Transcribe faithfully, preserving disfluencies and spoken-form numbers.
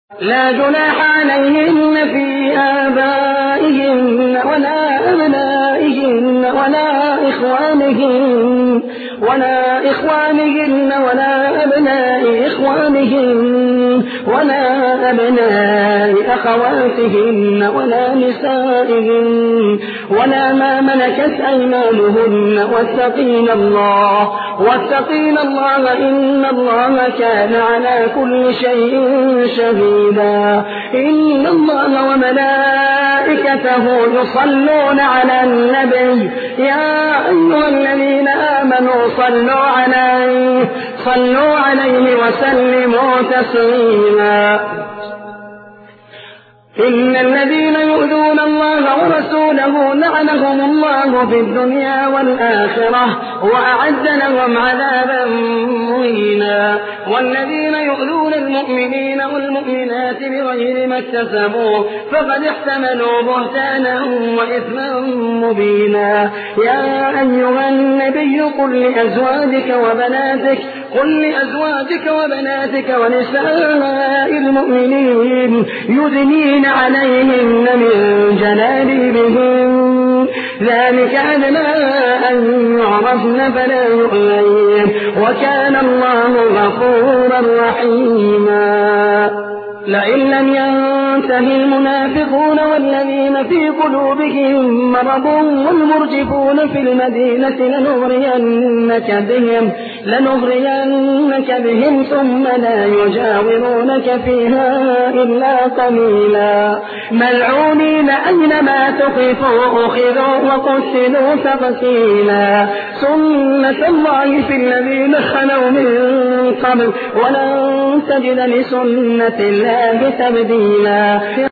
لا جناح عليهن في آبائهن ولا أبنائهن ولا إخوانهن ولا إخوانهن ولا أبناء إخوانهن ولا أبناء أخواتهن ولا نسائهن ولا ما ملكت أيمانهن واتقين الله واتقين الله إن الله كان على كل شيء شهيدا. إن الله وملائكته يصلون على النبي يا أيها الذين آمنوا صلوا عليه صلوا عليه وسلموا تسليما. إن الذين يؤذون الله ورسوله لعنهم الله في الدنيا والآخرة وأعد لهم عذابا مهينا. والذين يؤذون المؤمنين والمؤمنات بغير ما اكتسبوا فقد احتملوا بهتانا وإثما مبينا. يا أيها النبي قل لأزواجك وبناتك قل لأزواجك وبناتك ونساء المؤمنين يدنين عليهن من جلابيبهن ذلك أدنى أن يعرفن فلا يؤذين وكان الله غفورا رحيما. لئن لم ينتهي المنافقون والذين في قلوبهم مرض والمرجفون في المدينة لنغرينك بهم لنغرينك بهم ثم لا يجاورونك فيها إلا قليلا. ملعونين أينما تقفوا أخذوا وقتلوا تقتيلا. سنة الله في الذين خلوا من قبل ولن تجد لسنة الله تبديلا.